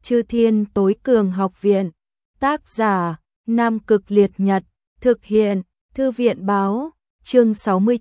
Chư Thiên Tối Cường Học Viện. Tác giả: Nam Cực Liệt Nhật. Thực hiện: Thư viện báo. Chương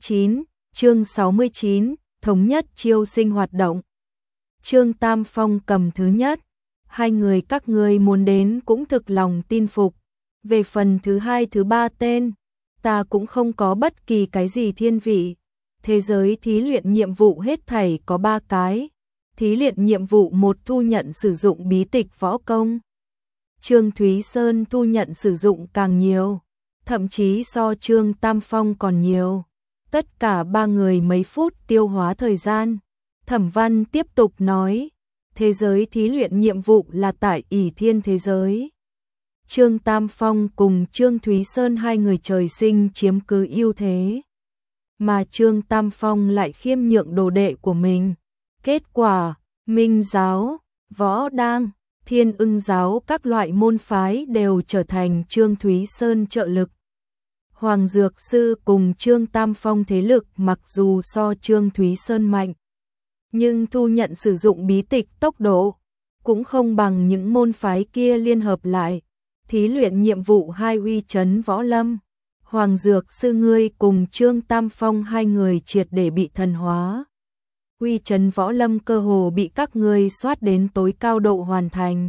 69, thống nhất chiêu sinh hoạt động. Trương Tam Phong cầm thứ nhất. Hai người các ngươi muốn đến cũng thực lòng tin phục. Về phần thứ hai thứ ba tên, ta cũng không có bất kỳ cái gì thiên vị. Thế giới thí luyện nhiệm vụ hết thảy có 3 cái. Thí luyện nhiệm vụ 1 thu nhận sử dụng bí tịch võ công. Trương Thúy Sơn thu nhận sử dụng càng nhiều, thậm chí so Trương Tam Phong còn nhiều. Tất cả 3 người mấy phút tiêu hóa thời gian. Thẩm Văn tiếp tục nói, thế giới thí luyện nhiệm vụ là tại ỷ thiên thế giới. Trương Tam Phong cùng Trương Thúy Sơn hai người trời sinh chiếm cứ ưu thế. Mà Trương Tam Phong lại khiêm nhượng đồ đệ của mình. Kết quả, Minh giáo, Võ Đang, Thiên Ưng giáo các loại môn phái đều trở thành Trương Thúy Sơn trợ lực. Hoàng Dược Sư cùng Trương Tam Phong thế lực mặc dù so Trương Thúy Sơn mạnh, nhưng thu nhận sử dụng bí tịch tốc độ cũng không bằng những môn phái kia liên hợp lại. Thí luyện nhiệm vụ 2 uy chấn võ lâm. Hoàng Dược Sư ngươi cùng Trương Tam Phong hai người triệt để bị thần hóa. Uy chấn võ lâm cơ hồ bị các ngươi soát đến tối cao độ hoàn thành.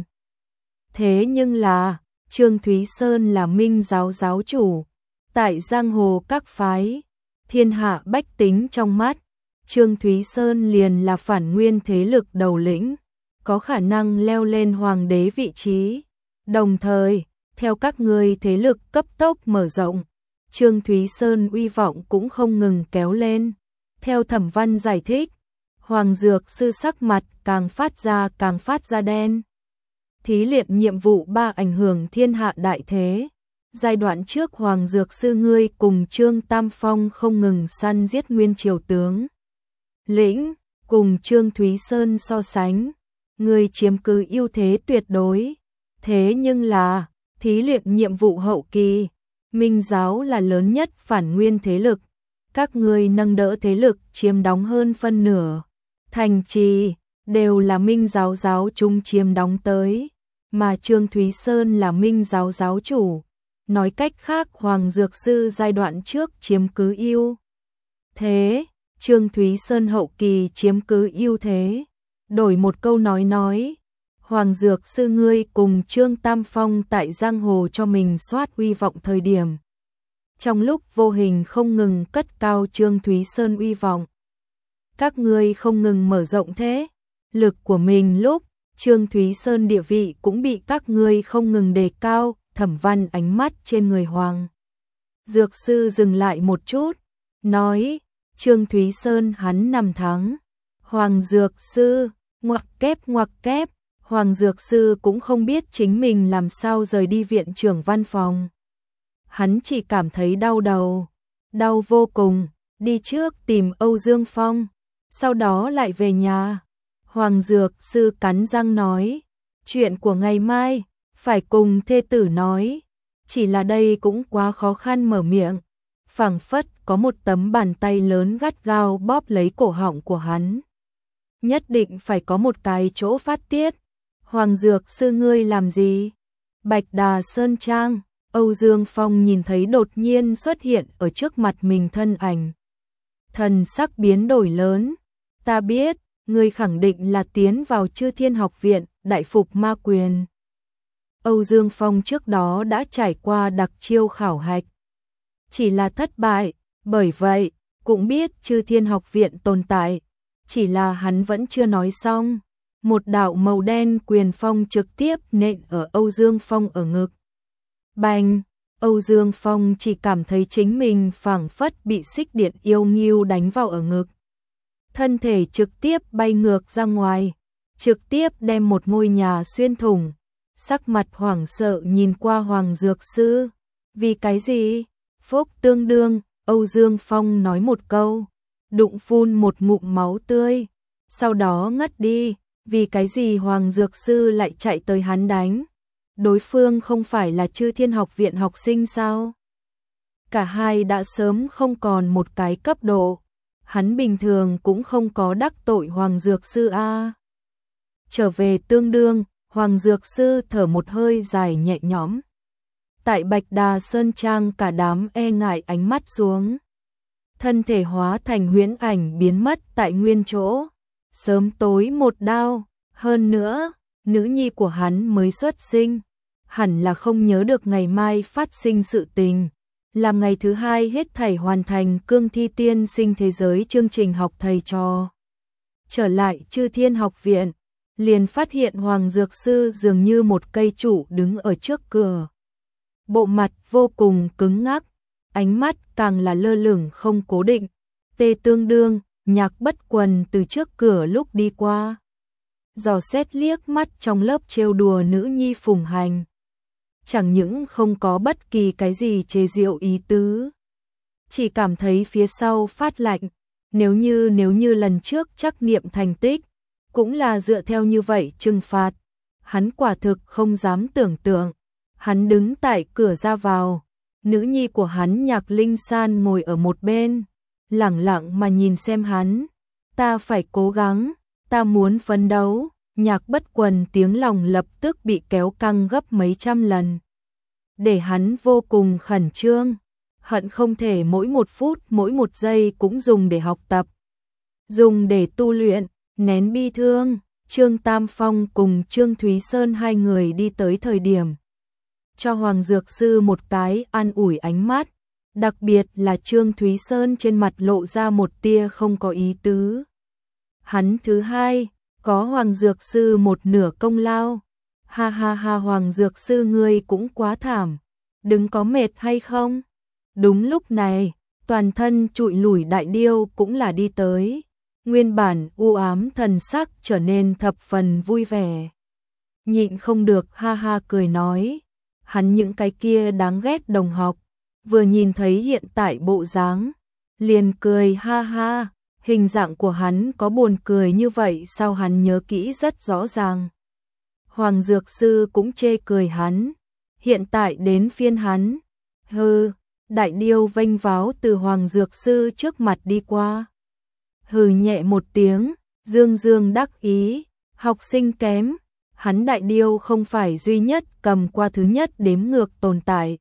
Thế nhưng là, Trương Thúy Sơn là Minh giáo giáo chủ. Tại giang hồ các phái, thiên hạ bách tính trong mắt, Trương Thúy Sơn liền là phản nguyên thế lực đầu lĩnh, có khả năng leo lên hoàng đế vị trí. Đồng thời, theo các ngươi thế lực cấp tốc mở rộng, Trương Thúy Sơn uy vọng cũng không ngừng kéo lên. Theo Thẩm Văn giải thích, Hoàng Dược Sư sắc mặt càng phát ra đen. Thí luyện nhiệm vụ 3 ảnh hưởng thiên hạ đại thế. Giai đoạn trước Hoàng Dược Sư ngươi cùng Trương Tam Phong không ngừng săn giết nguyên triều tướng lĩnh, cùng Trương Thúy Sơn so sánh, ngươi chiếm cứ ưu thế tuyệt đối. Thế nhưng là, thí luyện nhiệm vụ hậu kỳ, Minh giáo là lớn nhất phản nguyên thế lực, các ngươi nâng đỡ thế lực chiếm đóng hơn phân nửa. Thành trì đều là Minh giáo giáo chúng chiếm đóng tới, mà Trương Thúy Sơn là Minh giáo giáo chủ. Nói cách khác, Hoàng Dược Sư giai đoạn trước chiếm cứ ưu thế, Trương Thúy Sơn hậu kỳ chiếm cứ ưu thế. Đổi một câu nói, Hoàng Dược Sư ngươi cùng Trương Tam Phong tại giang hồ cho mình soát uy vọng thời điểm, trong lúc vô hình không ngừng cất cao Trương Thúy Sơn uy vọng. Các ngươi không ngừng mở rộng thế lực của mình lúc, Trương Thúy Sơn địa vị cũng bị các ngươi không ngừng đề cao. Thẩm Văn ánh mắt trên người Hoàng Dược Sư dừng lại một chút, nói, Trương Thúy Sơn hắn nằm thắng. Hoàng Dược Sư, ngoặc kép, Hoàng Dược Sư cũng không biết chính mình làm sao rời đi viện trưởng văn phòng. Hắn chỉ cảm thấy đau đầu, đau vô cùng, đi trước tìm Âu Dương Phong, sau đó lại về nhà. Hoàng Dược Sư cắn răng nói, chuyện của ngày mai phải cùng thê tử nói, chỉ là đây cũng quá khó khăn mở miệng. Phảng phất có một tấm bàn tay lớn gắt gao bóp lấy cổ họng của hắn. Nhất định phải có một cái chỗ phát tiết. Hoàng Dược Sư ngươi làm gì? Bạch Đà Sơn Trang. Âu Dương Phong nhìn thấy đột nhiên xuất hiện ở trước mặt mình thân ảnh, thần sắc biến đổi lớn. Ta biết, ngươi khẳng định là tiến vào Chư Thiên Học Viện, đại phục ma quyền. Âu Dương Phong trước đó đã trải qua đặc chiêu khảo hạch, chỉ là thất bại, bởi vậy cũng biết Chư Thiên Học Viện tồn tại, chỉ là hắn vẫn chưa nói xong. Một đạo màu đen quyền phong trực tiếp nện ở Âu Dương Phong ở ngực. Bành! Âu Dương Phong chỉ cảm thấy chính mình phảng phất bị xích điện yêu nghiêu đánh vào ở ngực. Thân thể trực tiếp bay ngược ra ngoài, trực tiếp đem một ngôi nhà xuyên thủng. Sắc mặt hoảng sợ nhìn qua Hoàng Dược Sư. Vì cái gì? Phốc tương đương, Âu Dương Phong nói một câu, đụng phun một ngụm máu tươi, sau đó ngất đi. Vì cái gì Hoàng Dược Sư lại chạy tới hắn đánh? Đối phương không phải là Chư Thiên Học Viện học sinh sao? Cả hai đã sớm không còn một cái cấp độ. Hắn bình thường cũng không có đắc tội Hoàng Dược Sư a. Trở về tương đương, Hoàng Dược Sư thở một hơi dài nhẹ nhõm. Tại Bạch Đà Sơn Trang cả đám e ngại ánh mắt xuống. Thân thể hóa thành huyễn ảnh biến mất tại nguyên chỗ. Sớm tối một đao, hơn nữa, nữ nhi của hắn mới xuất sinh. Hẳn là không nhớ được ngày mai phát sinh sự tình. Làm ngày thứ hai hết thảy hoàn thành cương thi tiên sinh thế giới chương trình học thầy trò. Trở lại Chư Thiên học viện, liền phát hiện Hoàng Dược Sư dường như một cây trụ đứng ở trước cửa. Bộ mặt vô cùng cứng ngắc, ánh mắt càng là lơ lửng không cố định. Tê Tương Đương, Nhạc Bất Quần từ trước cửa lúc đi qua. Dò xét liếc mắt trong lớp trêu đùa nữ nhi Phùng Hành. Chẳng những không có bất kỳ cái gì chế giễu ý tứ. Chỉ cảm thấy phía sau phát lạnh, nếu như lần trước trắc nghiệm thành tích, cũng là dựa theo như vậy trừng phạt. Hắn quả thực không dám tưởng tượng. Hắn đứng tại cửa ra vào, nữ nhi của hắn Nhạc Linh San ngồi ở một bên, lẳng lặng mà nhìn xem hắn. Ta phải cố gắng, ta muốn phấn đấu. Nhạc Bất Quần tiếng lòng lập tức bị kéo căng gấp mấy trăm lần. Để hắn vô cùng khẩn trương, hận không thể mỗi một phút mỗi một giây cũng dùng để học tập, dùng để tu luyện, nén bi thương. Trương Tam Phong cùng Trương Thúy Sơn hai người đi tới thời điểm, cho Hoàng Dược Sư một cái an ủi ánh mắt, đặc biệt là Trương Thúy Sơn trên mặt lộ ra một tia không có ý tứ. Hắn thứ hai, có Hoàng Dược Sư một nửa công lao. Ha ha ha, Hoàng Dược Sư ngươi cũng quá thảm, đừng có mệt hay không? Đúng lúc này, toàn thân trụi lủi Đại Điêu cũng là đi tới. Nguyên bản u ám thần sắc trở nên thập phần vui vẻ. Nhịn không được ha ha cười nói. Hắn những cái kia đáng ghét đồng học, vừa nhìn thấy hiện tại bộ dáng, liền cười ha ha. Hình dạng của hắn có buồn cười như vậy sao hắn nhớ kỹ rất rõ ràng. Hoàng Dược Sư cũng chê cười hắn. Hiện tại đến phiên hắn. Hừ, Đại Điêu vênh váo từ Hoàng Dược Sư trước mặt đi qua. Hừ nhẹ một tiếng, dương dương đắc ý, học sinh kém. Hắn Đại Điêu không phải duy nhất cầm qua thứ nhất đếm ngược tồn tại.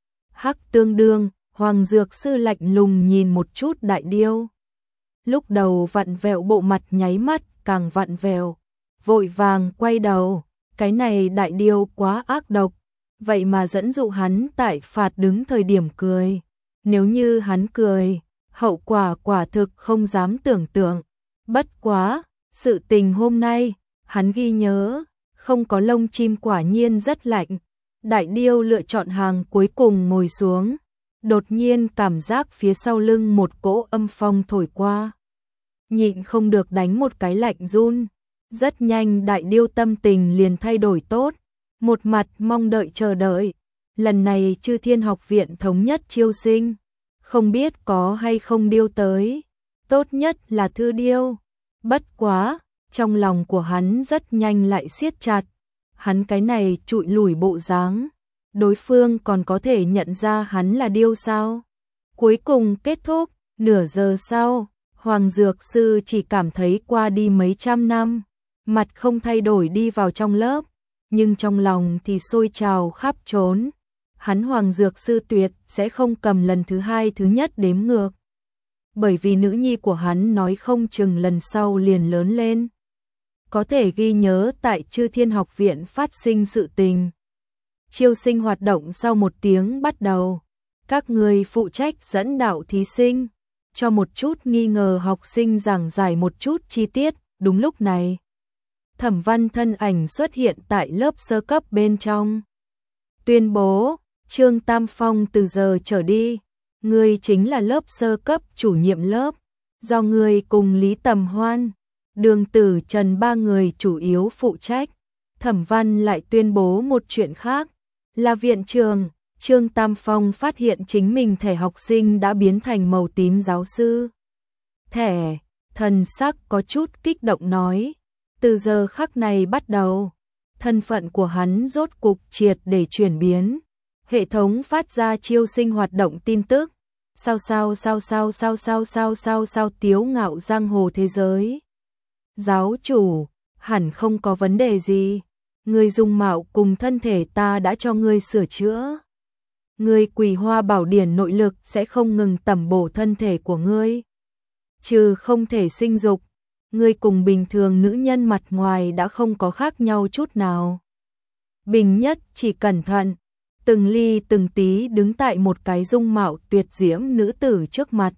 Hắc Tương Đương, Hoàng Dược Sư lạnh lùng nhìn một chút Đại Điêu. Lúc đầu vặn vẹo bộ mặt nháy mắt càng vặn vẹo, vội vàng quay đầu. Cái này Đại Điêu quá ác độc, vậy mà dẫn dụ hắn tại phạt đứng thời điểm cười. Nếu như hắn cười, hậu quả quả thực không dám tưởng tượng. Bất quá, sự tình hôm nay, hắn ghi nhớ, không có lông chim quả nhiên rất lạnh. Đại Điêu lựa chọn hàng cuối cùng ngồi xuống, đột nhiên cảm giác phía sau lưng một cỗ âm phong thổi qua. Nhịn không được đánh một cái lạnh run. Rất nhanh Đại Điêu tâm tình liền thay đổi tốt, một mặt mong đợi chờ đợi. Lần này Chư Thiên học viện thống nhất chiêu sinh, không biết có hay không điêu tới, tốt nhất là thư điêu. Bất quá, trong lòng của hắn rất nhanh lại siết chặt. Hắn cái này trụi lủi bộ dáng, đối phương còn có thể nhận ra hắn là điêu sao? Cuối cùng kết thúc, nửa giờ sau, Hoàng Dược Sư chỉ cảm thấy qua đi mấy trăm năm, mặt không thay đổi đi vào trong lớp, nhưng trong lòng thì sôi trào khắp trốn. Hắn Hoàng Dược Sư tuyệt sẽ không cầm lần thứ hai thứ nhất đếm ngược. Bởi vì nữ nhi của hắn nói không chừng lần sau liền lớn lên, có thể ghi nhớ tại Chư Thiên học viện phát sinh sự tình. Chiêu sinh hoạt động sau một tiếng bắt đầu. Các người phụ trách dẫn đạo thí sinh, cho một chút nghi ngờ học sinh giảng giải một chút chi tiết. Đúng lúc này, Thẩm Văn thân ảnh xuất hiện tại lớp sơ cấp bên trong. Tuyên bố, Trương Tam Phong từ giờ trở đi, ngươi chính là lớp sơ cấp chủ nhiệm lớp, do ngươi cùng Lý Tầm Hoan, Đường Tử Trần ba người chủ yếu phụ trách. Thẩm Văn lại tuyên bố một chuyện khác, là viện trường, Trương Tam Phong phát hiện chính mình thẻ học sinh đã biến thành màu tím giáo sư. Thẻ, thần sắc có chút kích động nói, từ giờ khắc này bắt đầu, thân phận của hắn rốt cục triệt để chuyển biến. Hệ thống phát ra chiêu sinh hoạt động tin tức. Sao Tiếu Ngạo giang hồ thế giới. Giáo chủ, hẳn không có vấn đề gì. Ngươi dung mạo cùng thân thể ta đã cho ngươi sửa chữa. Ngươi Quỳ Hoa Bảo Điển nội lực sẽ không ngừng tẩm bổ thân thể của ngươi. Trừ không thể sinh dục, ngươi cùng bình thường nữ nhân mặt ngoài đã không có khác nhau chút nào. Bình Nhất chỉ cẩn thận, từng ly từng tí đứng tại một cái dung mạo tuyệt diễm nữ tử trước mặt.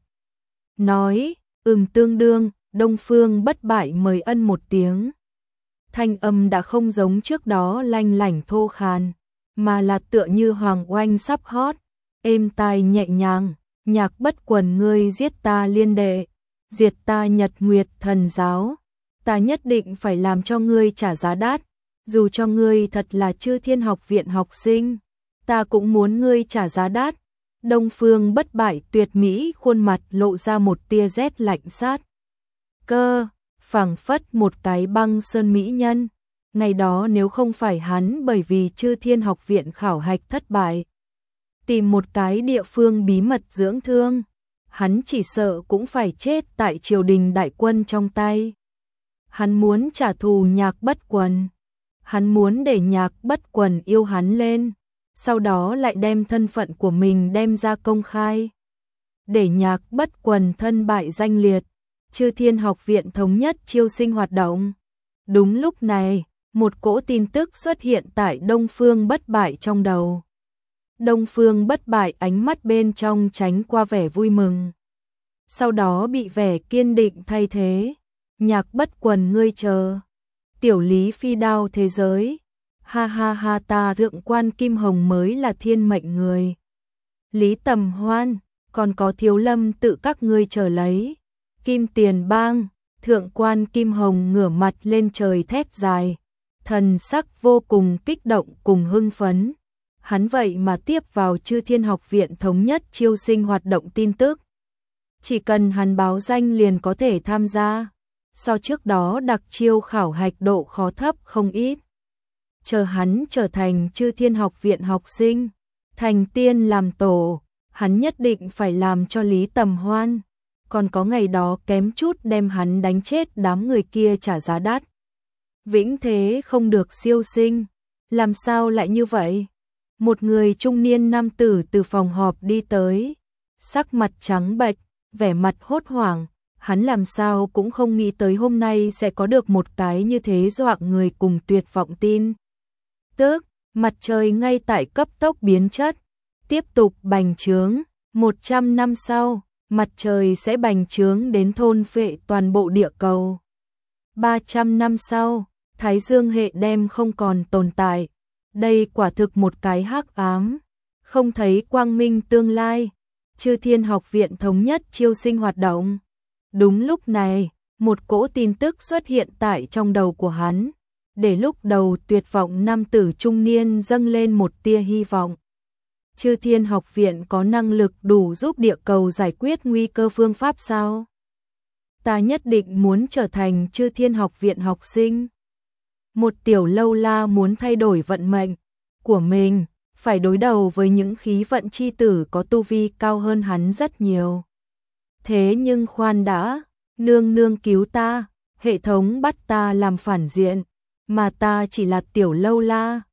Nói, tương đương, Đông Phương Bất Bại mời ân một tiếng. Thanh âm đã không giống trước đó lanh lảnh thô khan, mà là tựa như hoàng oanh sắp hót, êm tai nhẹ nhàng. Nhạc Bất Quần, ngươi giết ta Liên Đệ, diệt ta Nhật Nguyệt Thần giáo, ta nhất định phải làm cho ngươi trả giá đắt, dù cho ngươi thật là Chư Thiên Học Viện học sinh, ta cũng muốn ngươi trả giá đắt. Đông Phương Bất Bại tuyệt mỹ khuôn mặt lộ ra một tia rét lạnh sát cơ, phảng phất một cái băng sơn mỹ nhân. Ngày đó nếu không phải hắn bởi vì Chư Thiên Học Viện khảo hạch thất bại, tìm một cái địa phương bí mật dưỡng thương, hắn chỉ sợ cũng phải chết tại triều đình đại quân trong tay. Hắn muốn trả thù Nhạc Bất Quần, hắn muốn để Nhạc Bất Quần yêu hắn lên, sau đó lại đem thân phận của mình đem ra công khai, để Nhạc Bất Quần thân bại danh liệt. Chư Thiên Học Viện thống nhất chiêu sinh hoạt động. Đúng lúc này, một cỗ tin tức xuất hiện tại Đông Phương Bất Bại trong đầu. Đông Phương Bất Bại ánh mắt bên trong tránh qua vẻ vui mừng, sau đó bị vẻ kiên định thay thế. Nhạc Bất Quần, ngươi chờ. Tiểu Lý Phi đao thế giới. Ha ha ha, ta Thượng quan Kim Hồng mới là thiên mệnh người. Lý Tầm Hoan, còn có Thiếu Lâm tự các ngươi chờ lấy. Kim Tiền Bang, Thượng quan Kim Hồng ngửa mặt lên trời thét dài, thần sắc vô cùng kích động cùng hưng phấn. Hắn vậy mà tiếp vào Chư Thiên Học Viện thống nhất chiêu sinh hoạt động tin tức. Chỉ cần hắn báo danh liền có thể tham gia. So trước đó đặc chiêu khảo hạch độ khó thấp không ít. Chờ hắn trở thành Chư Thiên Học Viện học sinh, thành tiên làm tổ, hắn nhất định phải làm cho Lý Tầm Hoan, còn có ngày đó kém chút đem hắn đánh chết đám người kia trả giá đắt. Vĩnh thế không được siêu sinh, làm sao lại như vậy? Một người trung niên nam tử từ phòng họp đi tới, sắc mặt trắng bệch, vẻ mặt hốt hoảng, hắn làm sao cũng không nghĩ tới hôm nay sẽ có được một cái như thế dọa người cùng tuyệt vọng tin. Tức, mặt trời ngay tại cấp tốc biến chất, tiếp tục bành trướng, 100 năm sau, mặt trời sẽ bành trướng đến thôn phệ toàn bộ địa cầu. 300 năm sau, Thái Dương hệ đem không còn tồn tại. Đây quả thực một cái hắc ám, không thấy quang minh tương lai. Chư Thiên Học Viện thống nhất chiêu sinh hoạt động. Đúng lúc này, một cỗ tin tức xuất hiện tại trong đầu của hắn, để lúc đầu tuyệt vọng nam tử trung niên dâng lên một tia hy vọng. Chư Thiên Học Viện có năng lực đủ giúp địa cầu giải quyết nguy cơ phương pháp sao? Ta nhất định muốn trở thành Chư Thiên Học Viện học sinh. Một tiểu lâu la muốn thay đổi vận mệnh của mình, phải đối đầu với những khí vận chi tử có tu vi cao hơn hắn rất nhiều. Thế nhưng khoan đã, nương nương cứu ta, hệ thống bắt ta làm phản diện, mà ta chỉ là tiểu lâu la,